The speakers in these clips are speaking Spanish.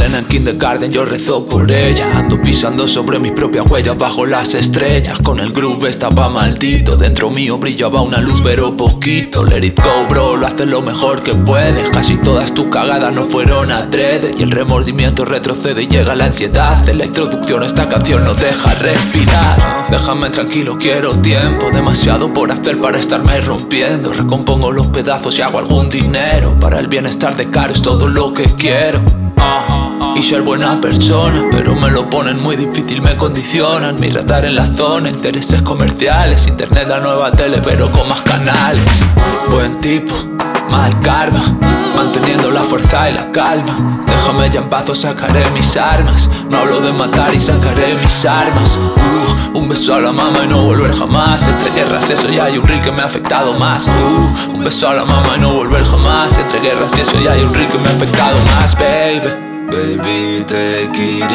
nena en kindergarten yo rezo por ella. Ando pisando sobre mis propias huellas bajo las estrellas. Con el groove estaba maldito, dentro mío brillaba una luz pero poquito. Let it go bro, lo haces lo mejor que puedes. Casi todas tus cagadas no fueron adrede. Y el remordimiento retrocede y llega la ansiedad. De la introducción esta canción no deja respirar. Déjame tranquilo, quiero tiempo. Demasiado por hacer para estarme rompiendo. Recompongo los pedazos y hago algún dinero. Para el bienestar de Caro es todo lo que quiero. Y ser buena persona, pero me lo ponen muy difícil, me condicionan. Mi radar en la zona, intereses comerciales. Internet, la nueva tele, pero con más canales. Buen tipo, mal karma, manteniendo la fuerza y la calma. Déjame ya en paz o sacaré mis armas. No hablo de matar y sacaré mis armas. Un beso a la mama y no volver jamás. Entre guerras eso ya hay un reel que me ha afectado más. Un beso a la mama y no volver jamás. Entre guerras y eso ya hay un reel que me ha afectado más, baby. Baby, take it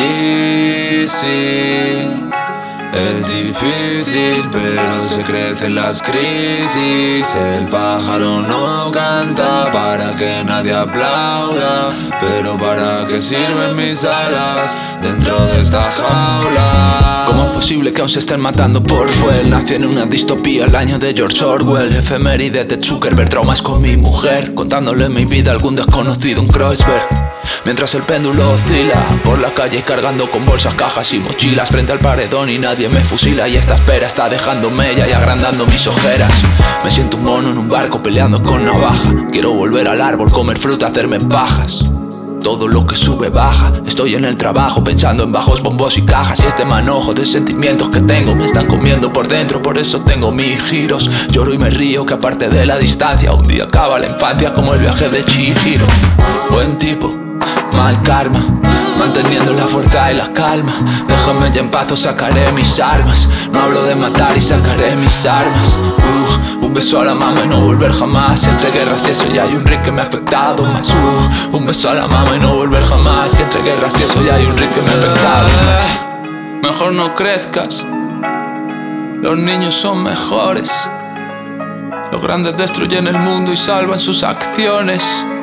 easy. Es difícil, pero se crecen las crisis. El pájaro no canta para que nadie aplauda. Pero ¿para qué sirven mis alas dentro de esta jaula? ¿Cómo es posible que aún se estén matando por fuel? Nací en una distopía el año de George Orwell. Efemérides de Zuckerberg, traumas con mi mujer, contándole mi vida a algún desconocido, un Kreuzberg. Mientras el péndulo oscila por la calle cargando con bolsas, cajas y mochilas frente al paredón y nadie me fusila. Y esta espera está dejando mella y agrandando mis ojeras. Me siento un mono en un barco peleando con navaja. Quiero volver al árbol, comer fruta, hacerme pajas. Todo lo que sube baja. Estoy en el trabajo pensando en bajos, bombos y cajas. Y este manojo de sentimientos que tengo me están comiendo por dentro. Por eso tengo mis giros. Lloro y me río que aparte de la distancia un día acaba la infancia como el viaje de Chihiro. Buen tipo, mal karma, manteniendo la fuerza y la calma. Déjame ya en paz o sacaré mis armas. No hablo de matar y sacaré mis armas. Un beso a la mama y no volver jamás. Entre guerras y eso ya hay un reel que me ha afectado más. Un beso a la mama y no volver jamás. Y entre guerras y eso ya hay un reel que me ha afectado más. Mejor no crezcas, los niños son mejores. Los grandes destruyen el mundo y salvan sus acciones.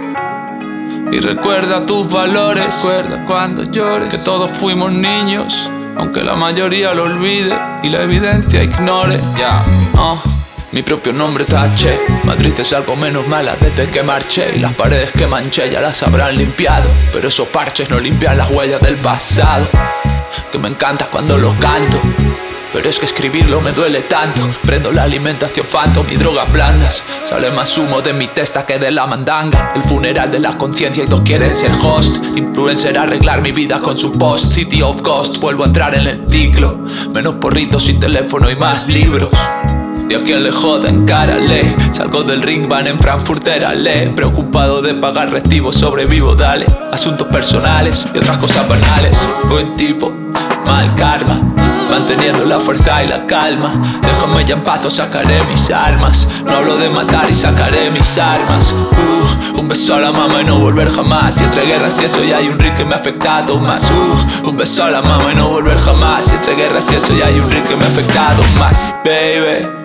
Y recuerda tus valores, recuerda cuando llores que todos fuimos niños, aunque la mayoría lo olvide y la evidencia ignore. Mi propio nombre taché. Madrid es algo menos mala desde que marché. Y las paredes que manché ya las habrán limpiado, pero esos parches no limpian las huellas del pasado. Que me encanta cuando lo canto, pero es que escribirlo me duele tanto. Prendo la alimentación Phantom y drogas blandas. Sale más humo de mi testa que de la mandanga. El funeral de la conciencia y todos quieren ser host. Influencer arreglar mi vida con su post. City of Ghost, vuelvo a entrar en el ciclo. Menos porritos y teléfono y más libros. Y a quien le joda, encárale. Salgo del ring, van en Frankfurt, érale. Preocupado de pagar recibos, sobrevivo, dale. Asuntos personales y otras cosas banales. Buen tipo, mal karma, manteniendo la fuerza y la calma. Déjame ya en paz o sacaré mis armas. No hablo de matar y sacaré mis armas. Un beso a la mama y no volver jamás. Y entre guerras y eso ya hay un reel que me ha afectado más. Un beso a la mama y no volver jamás. Y entre guerras y eso ya hay un reel que me ha afectado más, baby.